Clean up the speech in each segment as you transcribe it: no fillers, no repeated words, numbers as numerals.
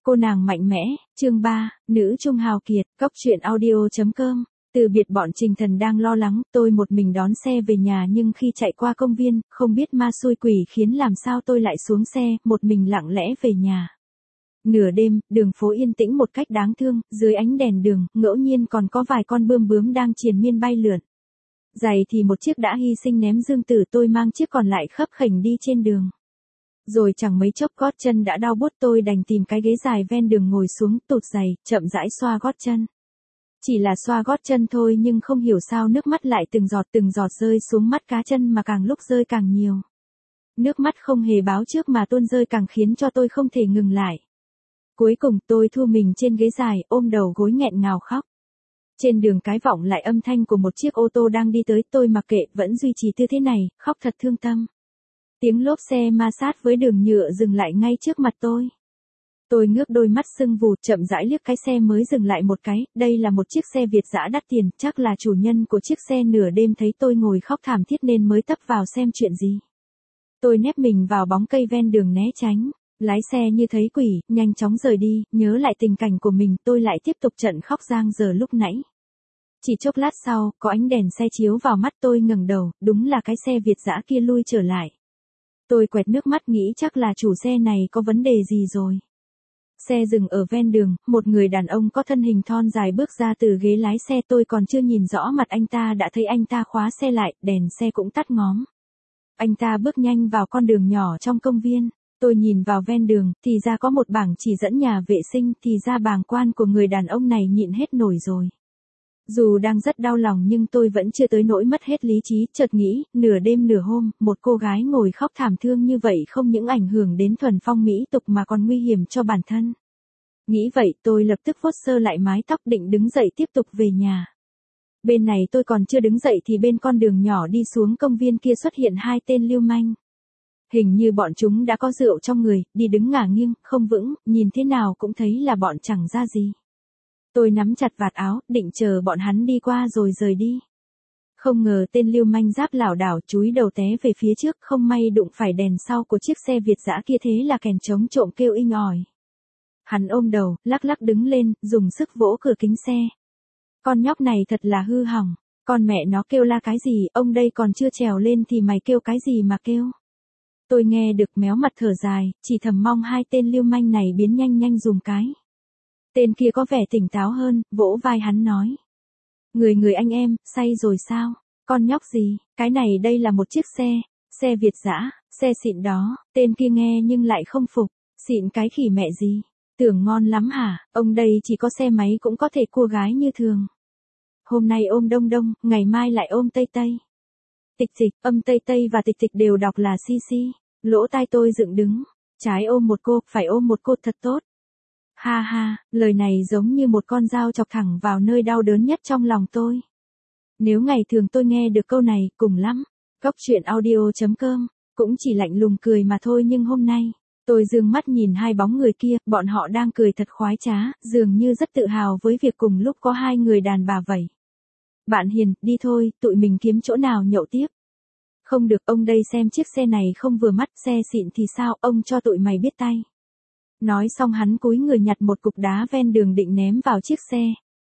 Cô nàng mạnh mẽ, chương 3, nữ trung hào kiệt, Cốc truyện audio.com. Từ biệt bọn Trình Thần đang lo lắng, tôi một mình đón xe về nhà nhưng khi chạy qua công viên, không biết ma xui quỷ khiến làm sao tôi lại xuống xe, một mình lặng lẽ về nhà. Nửa đêm, đường phố yên tĩnh một cách đáng thương, dưới ánh đèn đường, ngẫu nhiên còn có vài con bươm bướm đang triền miên bay lượn. Giày thì một chiếc đã hy sinh ném dương tử, tôi mang chiếc còn lại khấp khểnh đi trên đường. Rồi chẳng mấy chốc gót chân đã đau buốt, tôi đành tìm cái ghế dài ven đường ngồi xuống, tụt giày, chậm rãi xoa gót chân. Chỉ là xoa gót chân thôi nhưng không hiểu sao nước mắt lại từng giọt rơi xuống mắt cá chân mà càng lúc rơi càng nhiều. Nước mắt không hề báo trước mà tuôn rơi càng khiến cho tôi không thể ngừng lại. Cuối cùng tôi thu mình trên ghế dài, ôm đầu gối nghẹn ngào khóc. Trên đường cái vọng lại âm thanh của một chiếc ô tô đang đi tới, tôi mặc kệ, vẫn duy trì tư thế này, khóc thật thương tâm. Tiếng lốp xe ma sát với đường nhựa dừng lại ngay trước mặt tôi. Tôi ngước đôi mắt sưng vù, chậm rãi liếc cái xe mới dừng lại một cái, đây là một chiếc xe Việt dã đắt tiền, chắc là chủ nhân của chiếc xe nửa đêm thấy tôi ngồi khóc thảm thiết nên mới tấp vào xem chuyện gì. Tôi nép mình vào bóng cây ven đường né tránh, lái xe như thấy quỷ, nhanh chóng rời đi, nhớ lại tình cảnh của mình, tôi lại tiếp tục trận khóc giang dở lúc nãy. Chỉ chốc lát sau, có ánh đèn xe chiếu vào mắt tôi, ngẩng đầu, đúng là cái xe Việt dã kia lui trở lại. Tôi quẹt nước mắt nghĩ chắc là chủ xe này có vấn đề gì rồi. Xe dừng ở ven đường, một người đàn ông có thân hình thon dài bước ra từ ghế lái xe, tôi còn chưa nhìn rõ mặt anh ta đã thấy anh ta khóa xe lại, đèn xe cũng tắt ngóm. Anh ta bước nhanh vào con đường nhỏ trong công viên, tôi nhìn vào ven đường, thì ra có một bảng chỉ dẫn nhà vệ sinh, thì ra bàng quan của người đàn ông này nhịn hết nổi rồi. Dù đang rất đau lòng nhưng tôi vẫn chưa tới nỗi mất hết lý trí, chợt nghĩ, nửa đêm nửa hôm, một cô gái ngồi khóc thảm thương như vậy không những ảnh hưởng đến thuần phong mỹ tục mà còn nguy hiểm cho bản thân. Nghĩ vậy tôi lập tức vuốt sơ lại mái tóc định đứng dậy tiếp tục về nhà. Bên này tôi còn chưa đứng dậy thì bên con đường nhỏ đi xuống công viên kia xuất hiện hai tên lưu manh. Hình như bọn chúng đã có rượu trong người, đi đứng ngả nghiêng, không vững, nhìn thế nào cũng thấy là bọn chẳng ra gì. Tôi nắm chặt vạt áo, định chờ bọn hắn đi qua rồi rời đi. Không ngờ tên lưu manh giáp lảo đảo chúi đầu té về phía trước, không may đụng phải đèn sau của chiếc xe Việt dã kia, thế là kèn chống trộm kêu inh ỏi. Hắn ôm đầu, lắc lắc đứng lên, dùng sức vỗ cửa kính xe. Con nhóc này thật là hư hỏng, con mẹ nó kêu la cái gì, ông đây còn chưa trèo lên thì mày kêu cái gì mà kêu. Tôi nghe được méo mặt thở dài, chỉ thầm mong hai tên lưu manh này biến nhanh dùm cái. Tên kia có vẻ tỉnh táo hơn, vỗ vai hắn nói. Người anh em, say rồi sao? Con nhóc gì, cái này đây là một chiếc xe Việt dã, xe xịn đó. Tên kia nghe nhưng lại không phục, xịn cái khỉ mẹ gì, tưởng ngon lắm hả, ông đây chỉ có xe máy cũng có thể cua gái như thường. Hôm nay ôm đông đông, ngày mai lại ôm tây tây. Tịch tịch, âm tây tây và tịch tịch đều đọc là si si, lỗ tai tôi dựng đứng, trái ôm một cô, phải ôm một cô thật tốt. Ha ha, lời này giống như một con dao chọc thẳng vào nơi đau đớn nhất trong lòng tôi. Nếu ngày thường tôi nghe được câu này, cùng lắm, Cốc truyện audio.com, cũng chỉ lạnh lùng cười mà thôi, nhưng hôm nay, tôi dương mắt nhìn hai bóng người kia, bọn họ đang cười thật khoái trá, dường như rất tự hào với việc cùng lúc có hai người đàn bà vậy. Bạn Hiền, đi thôi, tụi mình kiếm chỗ nào nhậu tiếp. Không được, ông đây xem chiếc xe này không vừa mắt, xe xịn thì sao, ông cho tụi mày biết tay. Nói xong hắn cúi người nhặt một cục đá ven đường định ném vào chiếc xe.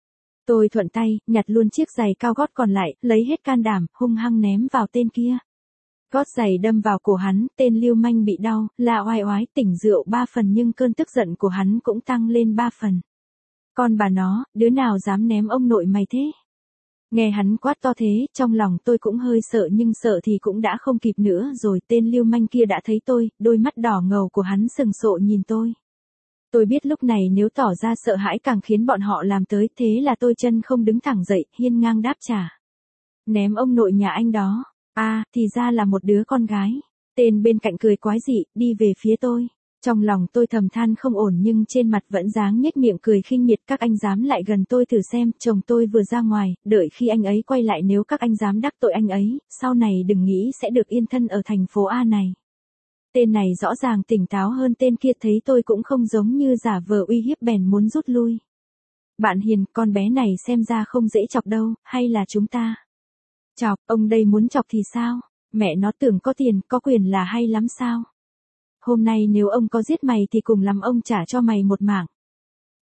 Tôi thuận tay, nhặt luôn chiếc giày cao gót còn lại, lấy hết can đảm, hung hăng ném vào tên kia. Gót giày đâm vào cổ hắn, tên lưu manh bị đau, la oai oái, tỉnh rượu 3 phần nhưng cơn tức giận của hắn cũng tăng lên 3 phần. Con bà nó, đứa nào dám ném ông nội mày thế? Nghe hắn quát to thế, trong lòng tôi cũng hơi sợ nhưng sợ thì cũng đã không kịp nữa rồi, tên lưu manh kia đã thấy tôi, đôi mắt đỏ ngầu của hắn sừng sộ nhìn tôi. Tôi biết lúc này nếu tỏ ra sợ hãi càng khiến bọn họ làm tới, thế là tôi chân không đứng thẳng dậy, hiên ngang đáp trả. Ném ông nội nhà anh đó, thì ra là một đứa con gái. Tên bên cạnh cười quái dị, đi về phía tôi. Trong lòng tôi thầm than không ổn nhưng trên mặt vẫn dáng nhếch miệng cười khinh miệt, các anh dám lại gần tôi thử xem, chồng tôi vừa ra ngoài, đợi khi anh ấy quay lại nếu các anh dám đắc tội anh ấy, sau này đừng nghĩ sẽ được yên thân ở thành phố A này. Tên này rõ ràng tỉnh táo hơn tên kia, thấy tôi cũng không giống như giả vờ uy hiếp bèn muốn rút lui. Bạn Hiền, con bé này xem ra không dễ chọc đâu, hay là chúng ta chọc, ông đây muốn chọc thì sao? Mẹ nó tưởng có tiền, có quyền là hay lắm sao? Hôm nay nếu ông có giết mày thì cùng lắm ông trả cho mày một mảng.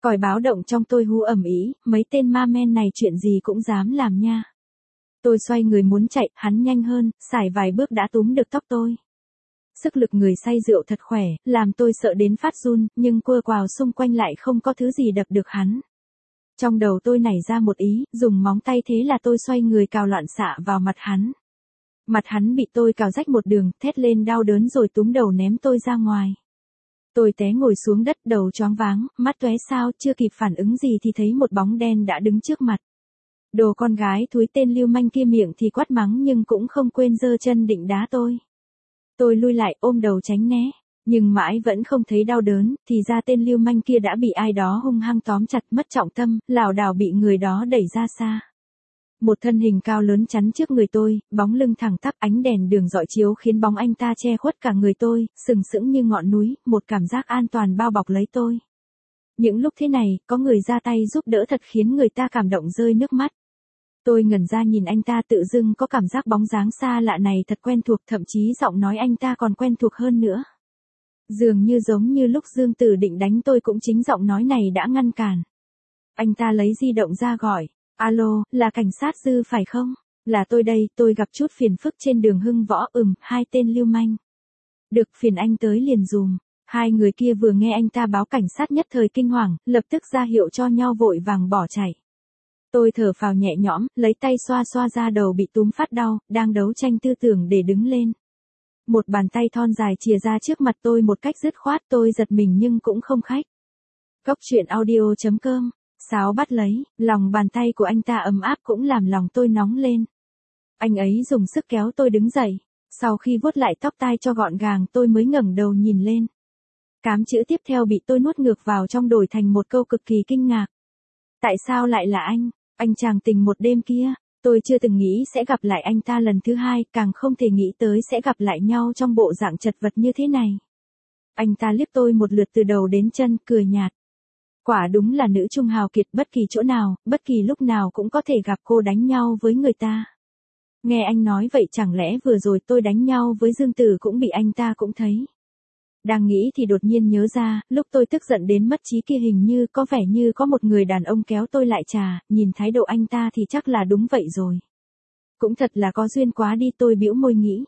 Còi báo động trong tôi hú ầm ĩ, mấy tên ma men này chuyện gì cũng dám làm nha. Tôi xoay người muốn chạy, hắn nhanh hơn, sải vài bước đã túm được tóc tôi. Sức lực người say rượu thật khỏe, làm tôi sợ đến phát run, nhưng quơ quào xung quanh lại không có thứ gì đập được hắn. Trong đầu tôi nảy ra một ý, dùng móng tay thế là tôi xoay người cào loạn xạ vào mặt hắn. Mặt hắn bị tôi cào rách một đường, thét lên đau đớn rồi túm đầu ném tôi ra ngoài. Tôi té ngồi xuống đất, đầu choáng váng, mắt tóe sao, chưa kịp phản ứng gì thì thấy một bóng đen đã đứng trước mặt. Đồ con gái thúi, tên lưu manh kia miệng thì quát mắng nhưng cũng không quên giơ chân định đá tôi. Tôi lui lại ôm đầu tránh né, nhưng mãi vẫn không thấy đau đớn, thì ra tên lưu manh kia đã bị ai đó hung hăng tóm chặt, mất trọng tâm, lảo đảo bị người đó đẩy ra xa. Một thân hình cao lớn chắn trước người tôi, bóng lưng thẳng tắp, ánh đèn đường rọi chiếu khiến bóng anh ta che khuất cả người tôi, sừng sững như ngọn núi, một cảm giác an toàn bao bọc lấy tôi. Những lúc thế này, có người ra tay giúp đỡ thật khiến người ta cảm động rơi nước mắt. Tôi ngẩn ra nhìn anh ta, tự dưng có cảm giác bóng dáng xa lạ này thật quen thuộc, thậm chí giọng nói anh ta còn quen thuộc hơn nữa. Dường như giống như lúc Dương Tử định đánh tôi cũng chính giọng nói này đã ngăn cản. Anh ta lấy di động ra gọi, alo, là cảnh sát Dư phải không? Là tôi đây, tôi gặp chút phiền phức trên đường Hưng Võ, hai tên lưu manh. Được, phiền anh tới liền dùm. Hai người kia vừa nghe anh ta báo cảnh sát nhất thời kinh hoàng, lập tức ra hiệu cho nhau vội vàng bỏ chạy. Tôi thở phào nhẹ nhõm, lấy tay xoa xoa da đầu bị túm phát đau, đang đấu tranh tư tưởng để đứng lên. Một bàn tay thon dài chìa ra trước mặt tôi một cách dứt khoát, tôi giật mình nhưng cũng không khách. Cốc truyện audio.com, Sáo bắt lấy, lòng bàn tay của anh ta ấm áp cũng làm lòng tôi nóng lên. Anh ấy dùng sức kéo tôi đứng dậy, sau khi vuốt lại tóc tai cho gọn gàng tôi mới ngẩng đầu nhìn lên. Cám chữ tiếp theo bị tôi nuốt ngược vào trong đổi thành một câu cực kỳ kinh ngạc. Tại sao lại là anh chàng tình một đêm kia? Tôi chưa từng nghĩ sẽ gặp lại anh ta lần thứ hai, càng không thể nghĩ tới sẽ gặp lại nhau trong bộ dạng chật vật như thế này. Anh ta liếc tôi một lượt từ đầu đến chân, cười nhạt. Quả đúng là nữ trung hào kiệt, bất kỳ chỗ nào, bất kỳ lúc nào cũng có thể gặp cô đánh nhau với người ta. Nghe anh nói vậy chẳng lẽ vừa rồi tôi đánh nhau với Dương Tử cũng bị anh ta cũng thấy. Đang nghĩ thì đột nhiên nhớ ra, lúc tôi tức giận đến mất trí kia hình như có vẻ như có một người đàn ông kéo tôi lại trà, nhìn thái độ anh ta thì chắc là đúng vậy rồi. Cũng thật là có duyên quá đi, tôi bĩu môi nghĩ.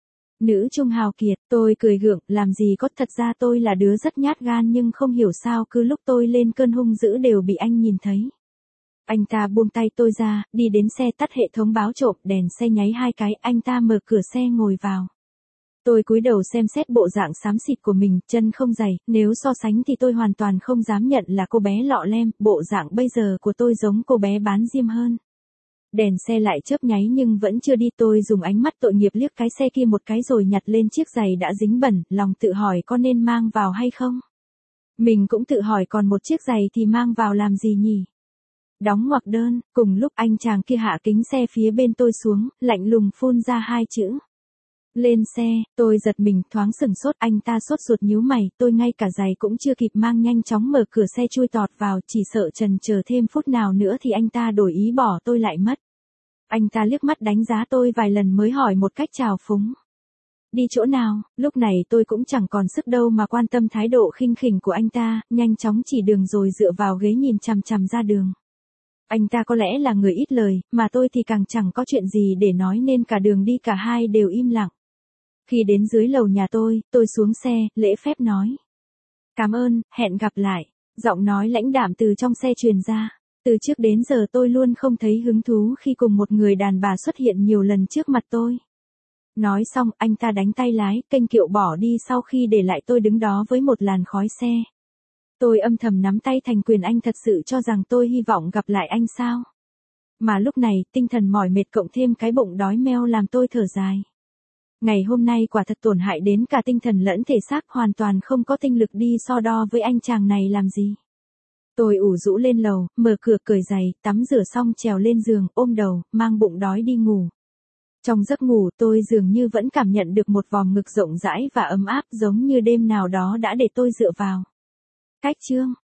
Nữ trung hào kiệt, tôi cười gượng, làm gì có, thật ra tôi là đứa rất nhát gan nhưng không hiểu sao cứ lúc tôi lên cơn hung dữ đều bị anh nhìn thấy. Anh ta buông tay tôi ra, đi đến xe tắt hệ thống báo trộm, đèn xe nháy hai cái, anh ta mở cửa xe ngồi vào. Tôi cúi đầu xem xét bộ dạng xám xịt của mình, chân không dày, nếu so sánh thì tôi hoàn toàn không dám nhận là cô bé lọ lem, bộ dạng bây giờ của tôi giống cô bé bán diêm hơn. Đèn xe lại chớp nháy nhưng vẫn chưa đi, tôi dùng ánh mắt tội nghiệp liếc cái xe kia một cái rồi nhặt lên chiếc giày đã dính bẩn, lòng tự hỏi có nên mang vào hay không. Mình cũng tự hỏi còn một chiếc giày thì mang vào làm gì nhỉ? Đóng ngoặc đơn, cùng lúc anh chàng kia hạ kính xe phía bên tôi xuống, lạnh lùng phun ra hai chữ. Lên xe, tôi giật mình, thoáng sửng sốt, anh ta sốt ruột nhíu mày, tôi ngay cả giày cũng chưa kịp mang nhanh chóng mở cửa xe chui tọt vào, chỉ sợ chần chờ thêm phút nào nữa thì anh ta đổi ý bỏ tôi lại mất. Anh ta liếc mắt đánh giá tôi vài lần mới hỏi một cách trào phúng. Đi chỗ nào? Lúc này tôi cũng chẳng còn sức đâu mà quan tâm thái độ khinh khỉnh của anh ta, nhanh chóng chỉ đường rồi dựa vào ghế nhìn chằm chằm ra đường. Anh ta có lẽ là người ít lời, mà tôi thì càng chẳng có chuyện gì để nói nên cả đường đi cả hai đều im lặng. Khi đến dưới lầu nhà tôi xuống xe, lễ phép nói. Cảm ơn, hẹn gặp lại. Giọng nói lãnh đạm từ trong xe truyền ra. Từ trước đến giờ tôi luôn không thấy hứng thú khi cùng một người đàn bà xuất hiện nhiều lần trước mặt tôi. Nói xong, anh ta đánh tay lái, kênh kiệu bỏ đi sau khi để lại tôi đứng đó với một làn khói xe. Tôi âm thầm nắm tay thành quyền, anh thật sự cho rằng tôi hy vọng gặp lại anh sao? Mà lúc này, tinh thần mỏi mệt cộng thêm cái bụng đói meo làm tôi thở dài. Ngày hôm nay quả thật tổn hại đến cả tinh thần lẫn thể xác, hoàn toàn không có tinh lực đi so đo với anh chàng này làm gì. Tôi ủ rũ lên lầu, mở cửa cởi giày, tắm rửa xong trèo lên giường, ôm đầu, mang bụng đói đi ngủ. Trong giấc ngủ tôi dường như vẫn cảm nhận được một vòng ngực rộng rãi và ấm áp giống như đêm nào đó đã để tôi dựa vào. Cách chương